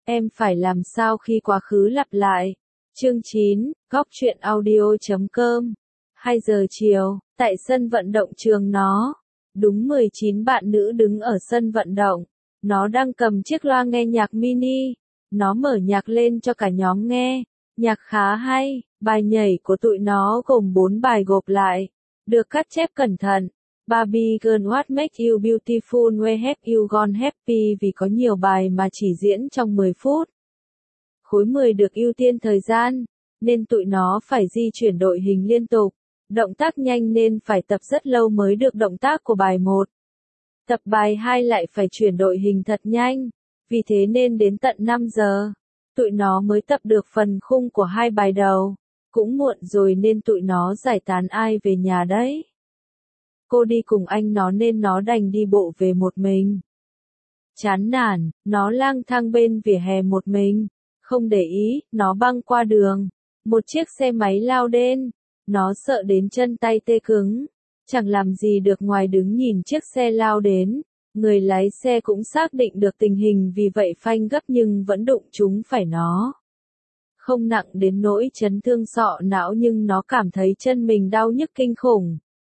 Em phải làm sao khi quá khứ lặp lại? Chương 9, góc truyện audio.com 2 giờ chiều, tại sân vận động trường nó. Đúng 19 bạn nữ đứng ở sân vận động. Nó đang cầm chiếc loa nghe nhạc mini. Nó mở nhạc lên cho cả nhóm nghe. Nhạc khá hay, bài nhảy của tụi nó gồm 4 bài gộp lại. Được cắt chép cẩn thận. Barbie Girl What Makes You Beautiful Where Have You Gone Happy vì có nhiều bài mà chỉ diễn trong 10 phút. Khối 10 được ưu tiên thời gian, nên tụi nó phải di chuyển đội hình liên tục. Động tác nhanh nên phải tập rất lâu mới được động tác của bài 1. Tập bài 2 lại phải chuyển đội hình thật nhanh, vì thế nên đến tận 5 giờ, tụi nó mới tập được phần khung của 2 bài đầu. Cũng muộn rồi nên tụi nó giải tán ai về nhà đấy. Cô đi cùng anh nó nên nó đành đi bộ về một mình. Chán nản, nó lang thang bên vỉa hè một mình, không để ý, nó băng qua đường. Một chiếc xe máy lao đến, nó sợ đến chân tay tê cứng, chẳng làm gì được ngoài đứng nhìn chiếc xe lao đến. Người lái xe cũng xác định được tình hình vì vậy phanh gấp nhưng vẫn đụng trúng phải nó. Không nặng đến nỗi chấn thương sọ não nhưng nó cảm thấy chân mình đau nhức kinh khủng.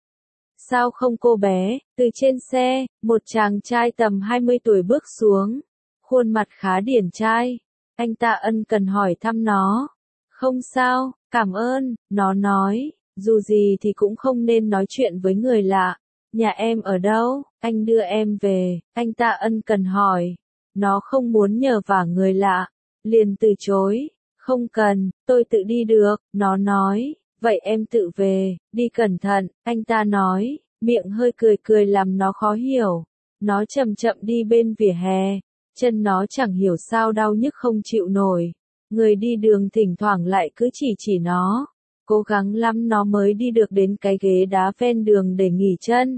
Sao không cô bé? Từ trên xe, một chàng trai tầm 20 tuổi bước xuống. Khuôn mặt khá điển trai. Anh ta ân cần hỏi thăm nó. Không sao, cảm ơn, nó nói. Dù gì thì cũng không nên nói chuyện với người lạ. Nhà em ở đâu? Anh đưa em về. Anh ta ân cần hỏi. Nó không muốn nhờ vả người lạ. Liền từ chối. Không cần, tôi tự đi được, nó nói. Vậy em tự về, đi cẩn thận, anh ta nói, miệng hơi cười cười làm nó khó hiểu. Nó chậm chậm đi bên vỉa hè, chân nó chẳng hiểu sao đau nhức không chịu nổi. Người đi đường thỉnh thoảng lại cứ chỉ nó. Cố gắng lắm nó mới đi được đến cái ghế đá ven đường để nghỉ chân.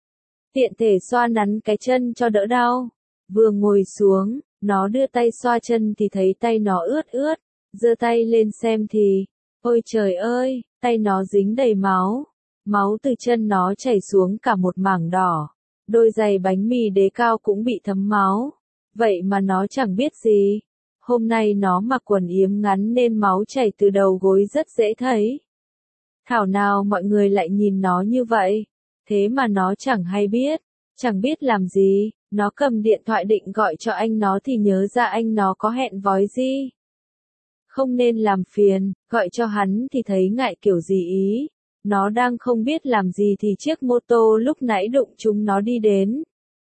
Tiện thể xoa nắn cái chân cho đỡ đau. Vừa ngồi xuống, nó đưa tay xoa chân thì thấy tay nó ướt ướt. Giơ tay lên xem thì, ôi trời ơi, tay nó dính đầy máu. Máu từ chân nó chảy xuống cả một mảng đỏ. Đôi giày bánh mì đế cao cũng bị thấm máu. Vậy mà nó chẳng biết gì. Hôm nay nó mặc quần yếm ngắn nên máu chảy từ đầu gối rất dễ thấy. Thảo nào mọi người lại nhìn nó như vậy. Thế mà nó chẳng hay biết. Chẳng biết làm gì. Nó cầm điện thoại định gọi cho anh nó thì nhớ ra anh nó có hẹn vói gì. Không nên làm phiền, gọi cho hắn thì thấy ngại kiểu gì ý. Nó đang không biết làm gì thì chiếc mô tô lúc nãy đụng chúng nó đi đến.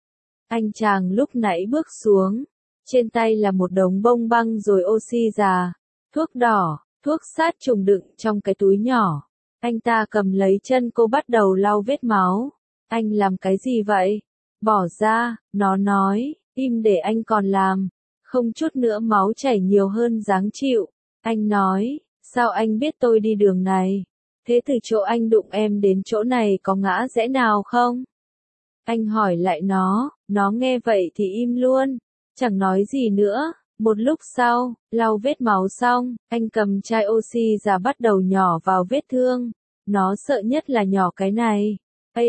Anh chàng lúc nãy bước xuống. Trên tay là một đống bông băng rồi oxy già, thuốc đỏ, thuốc sát trùng đựng trong cái túi nhỏ. Anh ta cầm lấy chân cô bắt đầu lau vết máu. Anh làm cái gì vậy? Bỏ ra, nó nói, im để anh còn làm. Không chút nữa máu chảy nhiều hơn dáng chịu. Anh nói, sao anh biết tôi đi đường này? Thế từ chỗ anh đụng em đến chỗ này có ngã rẽ nào không? Anh hỏi lại nó nghe vậy thì im luôn, chẳng nói gì nữa. Một lúc sau, lau vết máu xong, anh cầm chai oxy ra bắt đầu nhỏ vào vết thương. Nó sợ nhất là nhỏ cái này.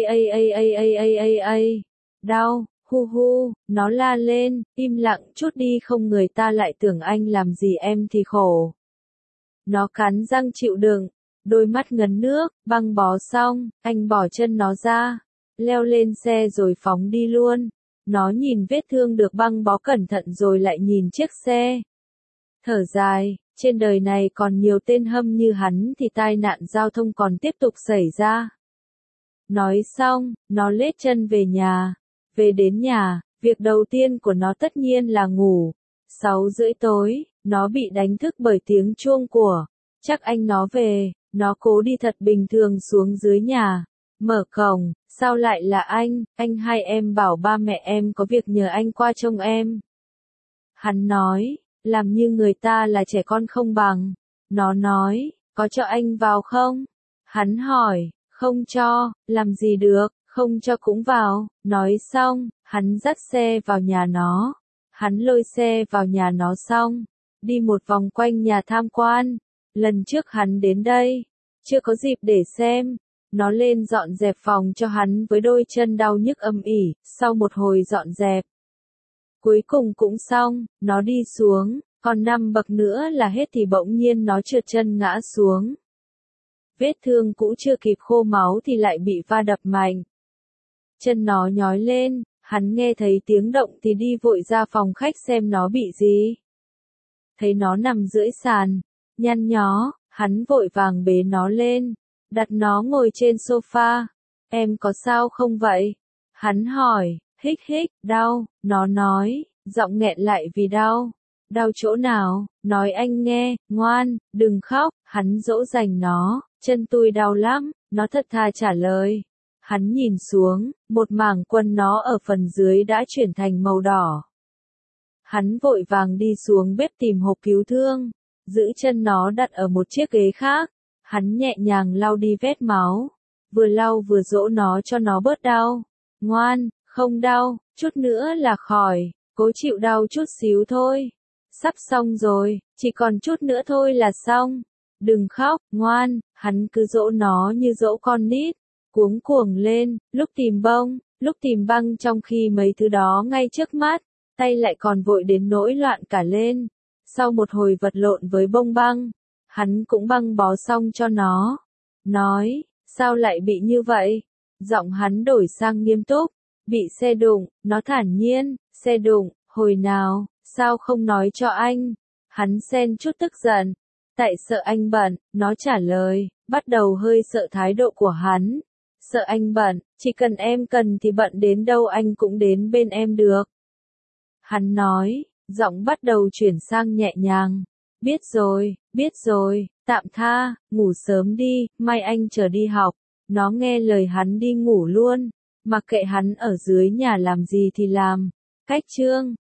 Đau, hu hu, nó la lên, im lặng chút đi không người ta lại tưởng anh làm gì em thì khổ. Nó cắn răng chịu đựng, đôi mắt ngấn nước, băng bó xong, anh bỏ chân nó ra, leo lên xe rồi phóng đi luôn. Nó nhìn vết thương được băng bó cẩn thận rồi lại nhìn chiếc xe. Thở dài, trên đời này còn nhiều tên hâm như hắn thì tai nạn giao thông còn tiếp tục xảy ra. Nói xong, nó lết chân về nhà. Về đến nhà, việc đầu tiên của nó tất nhiên là ngủ. 6:30 tối, nó bị đánh thức bởi tiếng chuông của. Chắc anh nó về, nó cố đi thật bình thường xuống dưới nhà. Mở cổng, sao lại là anh hai em bảo ba mẹ em có việc nhờ anh qua trông em. Hắn nói, làm như người ta là trẻ con không bằng. Nó nói, có cho anh vào không? Hắn hỏi, không cho, làm gì được, không cho cũng vào. Nói xong, hắn dắt xe vào nhà nó. Hắn lôi xe vào nhà nó xong, đi một vòng quanh nhà tham quan. Lần trước hắn đến đây, chưa có dịp để xem. Nó lên dọn dẹp phòng cho hắn với đôi chân đau nhức âm ỉ. Sau một hồi dọn dẹp, Cuối cùng cũng xong, nó đi xuống, còn 5 bậc nữa là hết thì bỗng nhiên nó trượt chân ngã xuống. Vết thương cũ chưa kịp khô máu thì lại bị va đập mạnh. Chân nó nhói lên, hắn nghe thấy tiếng động thì đi vội ra phòng khách xem nó bị gì. Thấy nó nằm dưới sàn, nhăn nhó, hắn vội vàng bế nó lên, đặt nó ngồi trên sofa. Em có sao không vậy? Hắn hỏi, hích hích, đau, nó nói, giọng nghẹn lại vì đau. Đau chỗ nào? Nói anh nghe, ngoan, đừng khóc, hắn dỗ dành nó, chân tôi đau lắm, nó thật thà trả lời. Hắn nhìn xuống, một mảng quần nó ở phần dưới đã chuyển thành màu đỏ. Hắn vội vàng đi xuống bếp tìm hộp cứu thương, giữ chân nó đặt ở một chiếc ghế khác. Hắn nhẹ nhàng lau đi vết máu, vừa lau vừa dỗ nó cho nó bớt đau. Ngoan, không đau, chút nữa là khỏi, cố chịu đau chút xíu thôi. Sắp xong rồi, chỉ còn chút nữa thôi là xong. Đừng khóc, ngoan, hắn cứ dỗ nó như dỗ con nít, cuống cuồng lên, lúc tìm bông, lúc tìm băng trong khi mấy thứ đó ngay trước mắt, tay lại còn vội đến nỗi loạn cả lên. Sau một hồi vật lộn với bông băng, hắn cũng băng bó xong cho nó. Nói, sao lại bị như vậy? Giọng hắn đổi sang nghiêm túc, bị xe đụng, nó thản nhiên, xe đụng, hồi nào, sao không nói cho anh? Hắn xen chút tức giận, tại sợ anh bận, nó trả lời, bắt đầu hơi sợ thái độ của hắn. Sợ anh bận, chỉ cần em cần thì bận đến đâu anh cũng đến bên em được. Hắn nói, giọng bắt đầu chuyển sang nhẹ nhàng. Biết rồi, tạm tha, ngủ sớm đi, mai anh chờ đi học. Nó nghe lời hắn đi ngủ luôn, mặc kệ hắn ở dưới nhà làm gì thì làm. Cách chương